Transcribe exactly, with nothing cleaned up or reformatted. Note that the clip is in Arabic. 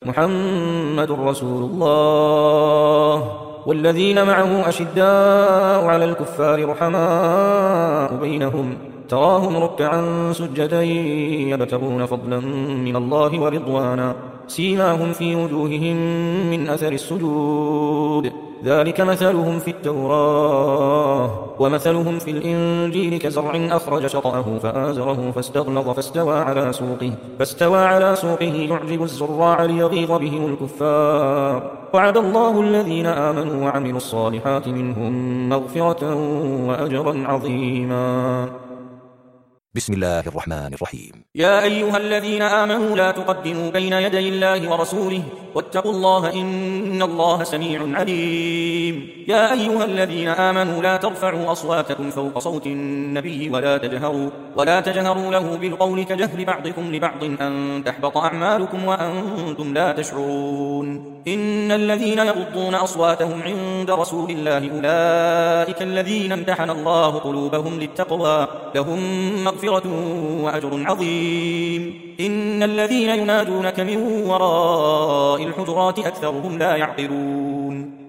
محمد رسول الله والذين معه أشداء على الكفار رحماء بينهم تراهم ركعا سجدا يبتغون فضلا من الله ورضوانا سيماهم في وجوههم من أثر السجود ذلك مثلهم في التوراة ومثلهم في الإنجيل كزرع أخرج شطأه فآزره فاستغلظ فاستوى على سوقه فاستوى على سوقه يعجب الزراع ليغيظ بهم الكفار وعد الله الذين آمنوا وعملوا الصالحات منهم مغفرة وأجرا عظيما. بسم الله الرحمن الرحيم. يا أيها الذين آمنوا لا تقدموا بين يدي الله ورسوله واتقوا الله إن الله سميع عليم. يا أيها الذين آمنوا لا ترفعوا أصواتكم فوق صوت النبي ولا تجهروا, ولا تجهروا له بالقول كجهر بعضكم لبعض أن تحبط أعمالكم وأنتم لا تشعرون. إن الذين يغضون أصواتهم عند رسول الله أولئك الذين امتحن الله قلوبهم للتقوى لهم مغفرة وأجر عظيم. إن الذين ينادونك من وراء الحجرات أكثرهم لا يعقلون.